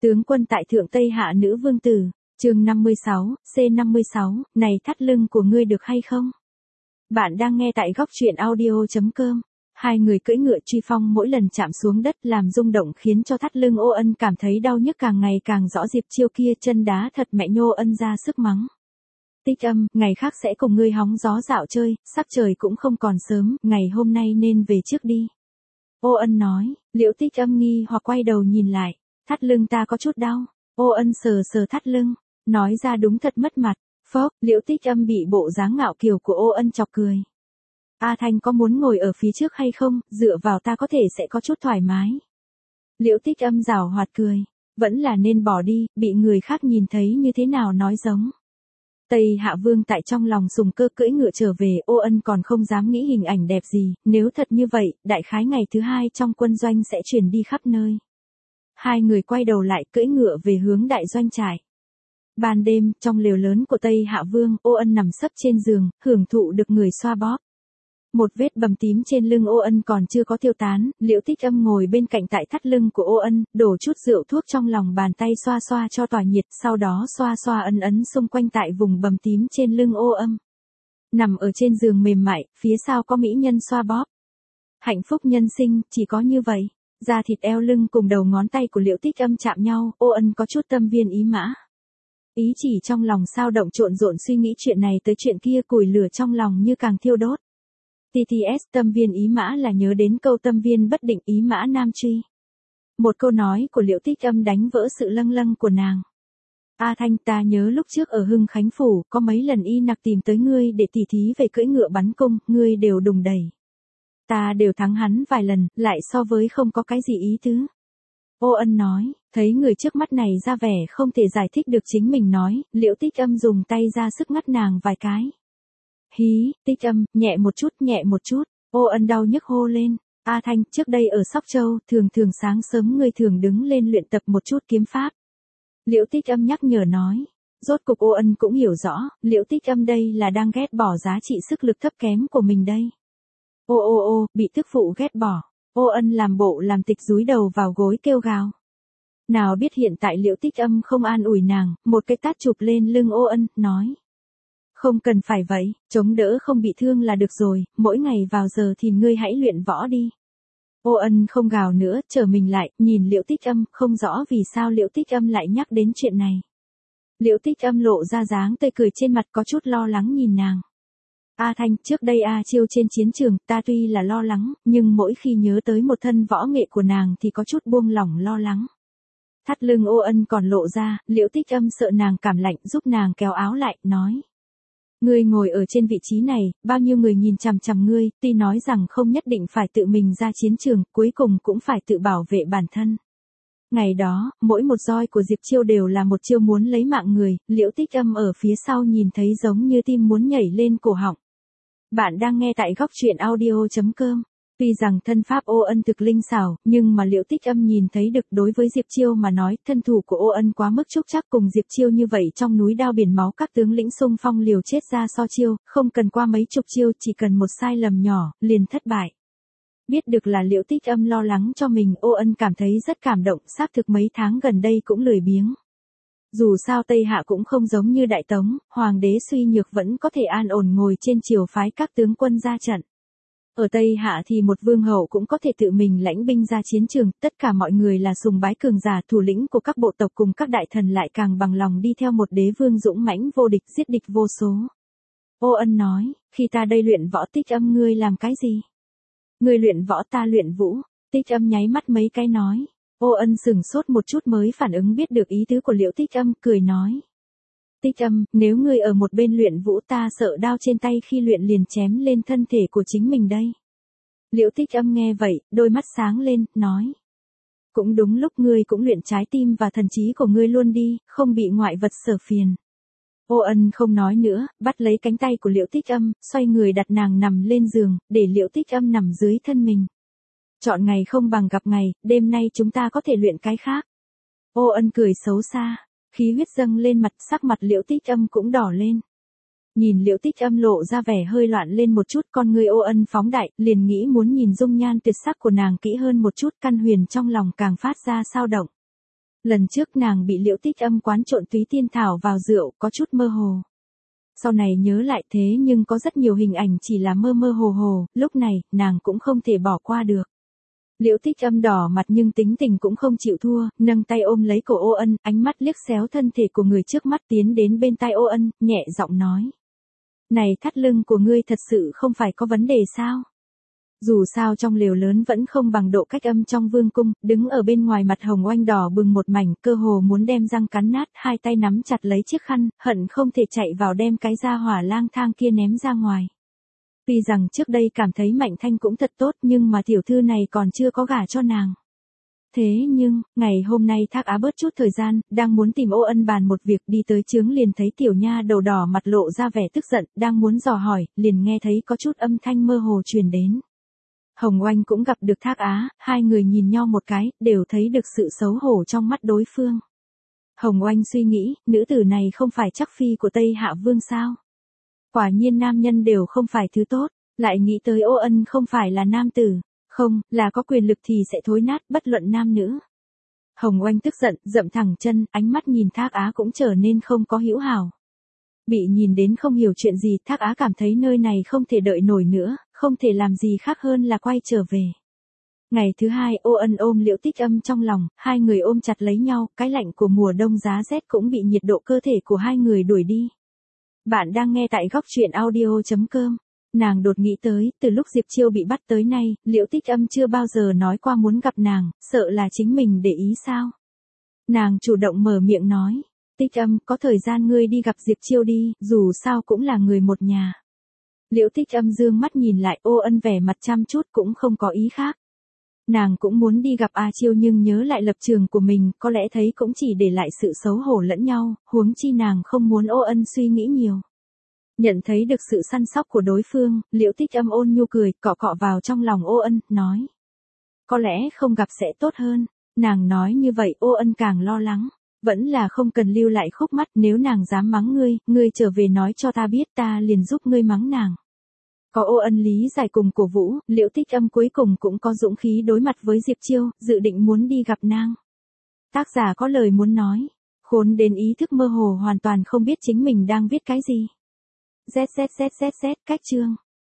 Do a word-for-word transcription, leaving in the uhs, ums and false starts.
Tướng quân tại thượng Tây Hạ nữ vương tử, chương năm mươi sáu, C năm mươi sáu, này thắt lưng của ngươi được hay không? Bạn đang nghe tại góc truyện audio chấm com. Hai người cưỡi ngựa truy phong mỗi lần chạm xuống đất làm rung động khiến cho thắt lưng Ô Ân cảm thấy đau nhức càng ngày càng rõ. Diệp Chiêu kia chân đá thật mẹ Nhô Ân ra sức mắng. Tích Âm, ngày khác sẽ cùng ngươi hóng gió dạo chơi, sắc trời cũng không còn sớm, ngày hôm nay nên về trước đi. Ô Ân nói. Liễu Tích Âm nghi hoặc quay đầu nhìn lại, thắt lưng ta có chút đau. Ô Ân sờ sờ thắt lưng, nói ra đúng thật mất mặt. Phốc, Liễu Tích Âm bị bộ dáng ngạo kiều của Ô Ân chọc cười. A Thanh có muốn ngồi ở phía trước hay không, dựa vào ta có thể sẽ có chút thoải mái. Liễu Tích Âm giảo hoạt cười, vẫn là nên bỏ đi, bị người khác nhìn thấy như thế nào nói giống. Tây Hạ Vương tại trong lòng sùng cơ cưỡi ngựa trở về. Ô Ân còn không dám nghĩ hình ảnh đẹp gì, nếu thật như vậy, đại khái ngày thứ hai trong quân doanh sẽ truyền đi khắp nơi. Hai người quay đầu lại cưỡi ngựa về hướng đại doanh trại. Ban đêm, trong lều lớn của Tây Hạ Vương, Ô Ân nằm sấp trên giường, hưởng thụ được người xoa bóp. Một vết bầm tím trên lưng Ô Ân còn chưa có tiêu tán, Liễu Tích Âm ngồi bên cạnh tại thắt lưng của Ô Ân, đổ chút rượu thuốc trong lòng bàn tay xoa xoa cho tỏa nhiệt, sau đó xoa xoa ấn ấn xung quanh tại vùng bầm tím trên lưng Ô Ân. Nằm ở trên giường mềm mại, phía sau có mỹ nhân xoa bóp. Hạnh phúc nhân sinh, chỉ có như vậy. Da thịt eo lưng cùng đầu ngón tay của Liễu Tích Âm chạm nhau, Ô Ân có chút tâm viên ý mã. Ý chỉ trong lòng sao động trộn rộn suy nghĩ chuyện này tới chuyện kia, củi lửa trong lòng như càng thiêu đốt. tê tê ét tâm viên ý mã là nhớ đến câu tâm viên bất định ý mã nam truy. Một câu nói của Liễu Tích Âm đánh vỡ sự lâng lâng của nàng. A Thanh, ta nhớ lúc trước ở Hưng Khánh Phủ, có mấy lần y nặc tìm tới ngươi để tỉ thí về cưỡi ngựa bắn cung, ngươi đều đùng đẩy. Ta đều thắng hắn vài lần, lại so với không có cái gì ý tứ. Ô Ân nói, thấy người trước mắt này ra vẻ không thể giải thích được chính mình nói, Liễu Tích Âm dùng tay ra sức ngắt nàng vài cái. Hí, Tích Âm, nhẹ một chút, nhẹ một chút. Ô Ân đau nhức hô lên. A Thanh, trước đây ở Sóc Châu, thường thường sáng sớm ngươi thường đứng lên luyện tập một chút kiếm pháp. Liễu Tích Âm nhắc nhở nói. Rốt cục Ô Ân cũng hiểu rõ, Liễu Tích Âm đây là đang ghét bỏ giá trị sức lực thấp kém của mình đây. Ô ô ô, bị tức phụ ghét bỏ. Ô Ân làm bộ làm tịch dúi đầu vào gối kêu gào. Nào biết hiện tại Liễu Tích Âm không an ủi nàng, một cái tát chụp lên lưng Ô Ân, nói. Không cần phải vậy, chống đỡ không bị thương là được rồi, mỗi ngày vào giờ thì ngươi hãy luyện võ đi. Ô Ân không gào nữa, trở mình lại, nhìn Liễu Tích Âm, không rõ vì sao Liễu Tích Âm lại nhắc đến chuyện này. Liễu Tích Âm lộ ra dáng tươi cười trên mặt, có chút lo lắng nhìn nàng. A Thanh, trước đây A Chiêu trên chiến trường, ta tuy là lo lắng, nhưng mỗi khi nhớ tới một thân võ nghệ của nàng thì có chút buông lỏng lo lắng. Thắt lưng Ô Ân còn lộ ra, Liễu Tích Âm sợ nàng cảm lạnh giúp nàng kéo áo lại, nói. Ngươi ngồi ở trên vị trí này, bao nhiêu người nhìn chằm chằm ngươi, tuy nói rằng không nhất định phải tự mình ra chiến trường, cuối cùng cũng phải tự bảo vệ bản thân. Ngày đó, mỗi một roi của Diệp Chiêu đều là một chiêu muốn lấy mạng người, Liễu Tích Âm ở phía sau nhìn thấy giống như tim muốn nhảy lên cổ họng. Bạn đang nghe tại góc truyện audio chấm com. Tuy rằng thân pháp Ô Ân thực linh xảo, nhưng mà Liễu Tích Âm nhìn thấy được đối với Diệp Chiêu mà nói, thân thủ của Ô Ân quá mức trúc chắc, cùng Diệp Chiêu như vậy trong núi đao biển máu các tướng lĩnh xung phong liều chết ra so chiêu, không cần qua mấy chục chiêu, chỉ cần một sai lầm nhỏ, liền thất bại. Biết được là Liễu Tích Âm lo lắng cho mình, Ô Ân cảm thấy rất cảm động, xác thực mấy tháng gần đây cũng lười biếng. Dù sao Tây Hạ cũng không giống như Đại Tống, hoàng đế suy nhược vẫn có thể an ổn ngồi trên triều phái các tướng quân ra trận. Ở Tây Hạ thì một vương hậu cũng có thể tự mình lãnh binh ra chiến trường, tất cả mọi người là sùng bái cường giả, thủ lĩnh của các bộ tộc cùng các đại thần lại càng bằng lòng đi theo một đế vương dũng mãnh vô địch, giết địch vô số. Ô Ân nói, khi ta đây luyện võ, Tích Âm ngươi làm cái gì? Ngươi luyện võ, ta luyện vũ. Tích Âm nháy mắt mấy cái nói. Ô Ân sửng sốt một chút mới phản ứng biết được ý tứ của Liễu Tích Âm, cười nói. Tích Âm, nếu ngươi ở một bên luyện vũ, ta sợ đao trên tay khi luyện liền chém lên thân thể của chính mình đây. Liễu Tích Âm nghe vậy, đôi mắt sáng lên, nói. Cũng đúng lúc ngươi cũng luyện trái tim và thần trí của ngươi luôn đi, không bị ngoại vật sở phiền. Ô Ân không nói nữa, bắt lấy cánh tay của Liễu Tích Âm, xoay người đặt nàng nằm lên giường, để Liễu Tích Âm nằm dưới thân mình. Chọn ngày không bằng gặp ngày, đêm nay chúng ta có thể luyện cái khác. Ô Ân cười xấu xa. Khí huyết dâng lên mặt, sắc mặt Liễu Tích Âm cũng đỏ lên. Nhìn Liễu Tích Âm lộ ra vẻ hơi loạn lên một chút, con người Ô Ân phóng đại, liền nghĩ muốn nhìn dung nhan tuyệt sắc của nàng kỹ hơn một chút, căn huyền trong lòng càng phát ra sao động. Lần trước nàng bị Liễu Tích Âm quán trộn túy tiên thảo vào rượu, có chút mơ hồ. Sau này nhớ lại thế nhưng có rất nhiều hình ảnh chỉ là mơ mơ hồ hồ, lúc này, nàng cũng không thể bỏ qua được. Liễu Tích Âm đỏ mặt nhưng tính tình cũng không chịu thua, nâng tay ôm lấy cổ Ô Ân, ánh mắt liếc xéo thân thể của người trước mắt tiến đến bên tai Ô Ân, nhẹ giọng nói. Này thắt lưng của ngươi thật sự không phải có vấn đề sao? Dù sao trong lều lớn vẫn không bằng độ cách âm trong vương cung, đứng ở bên ngoài mặt Hồng Oanh đỏ bừng một mảnh, cơ hồ muốn đem răng cắn nát, hai tay nắm chặt lấy chiếc khăn, hận không thể chạy vào đem cái gia hỏa lang thang kia ném ra ngoài. Tuy rằng trước đây cảm thấy Mạnh Thanh cũng thật tốt nhưng mà tiểu thư này còn chưa có gả cho nàng. Thế nhưng, ngày hôm nay Thác Á bớt chút thời gian, đang muốn tìm Ô Ân bàn một việc, đi tới chướng liền thấy tiểu nha đầu đỏ mặt lộ ra vẻ tức giận, đang muốn dò hỏi, liền nghe thấy có chút âm thanh mơ hồ truyền đến. Hồng Oanh cũng gặp được Thác Á, hai người nhìn nhau một cái, đều thấy được sự xấu hổ trong mắt đối phương. Hồng Oanh suy nghĩ, nữ tử này không phải chắc phi của Tây Hạ Vương sao? Quả nhiên nam nhân đều không phải thứ tốt, lại nghĩ tới Ô Ân không phải là nam tử, không, là có quyền lực thì sẽ thối nát bất luận nam nữ. Hồng Oanh tức giận, dậm thẳng chân, ánh mắt nhìn Thác Á cũng trở nên không có hữu hảo. Bị nhìn đến không hiểu chuyện gì, Thác Á cảm thấy nơi này không thể đợi nổi nữa, không thể làm gì khác hơn là quay trở về. Ngày thứ hai, Ô Ân ôm Liễu Tích Âm trong lòng, hai người ôm chặt lấy nhau, cái lạnh của mùa đông giá rét cũng bị nhiệt độ cơ thể của hai người đuổi đi. Bạn đang nghe tại góc truyện audio chấm com. Nàng đột nghĩ tới, từ lúc Diệp Chiêu bị bắt tới nay, Liễu Tích Âm chưa bao giờ nói qua muốn gặp nàng, sợ là chính mình để ý sao. Nàng chủ động mở miệng nói, Tích Âm, có thời gian ngươi đi gặp Diệp Chiêu đi, dù sao cũng là người một nhà. Liễu Tích Âm dương mắt nhìn lại, Ô Ân vẻ mặt chăm chút cũng không có ý khác. Nàng cũng muốn đi gặp A Chiêu nhưng nhớ lại lập trường của mình, có lẽ thấy cũng chỉ để lại sự xấu hổ lẫn nhau, huống chi nàng không muốn Ô Ân suy nghĩ nhiều. Nhận thấy được sự săn sóc của đối phương, Liễu Tích Âm ôn nhu cười, cọ cọ vào trong lòng Ô Ân, nói. Có lẽ không gặp sẽ tốt hơn. Nàng nói như vậy Ô Ân càng lo lắng. Vẫn là không cần lưu lại khúc mắc, nếu nàng dám mắng ngươi, ngươi trở về nói cho ta biết, ta liền giúp ngươi mắng nàng. Có Ô Ân lý giải cùng cổ vũ, Liễu Tích Âm cuối cùng cũng có dũng khí đối mặt với Diệp Chiêu, dự định muốn đi gặp nàng. Tác giả có lời muốn nói, khốn đến ý thức mơ hồ hoàn toàn không biết chính mình đang viết cái gì. Z Z Z Z Z cách chương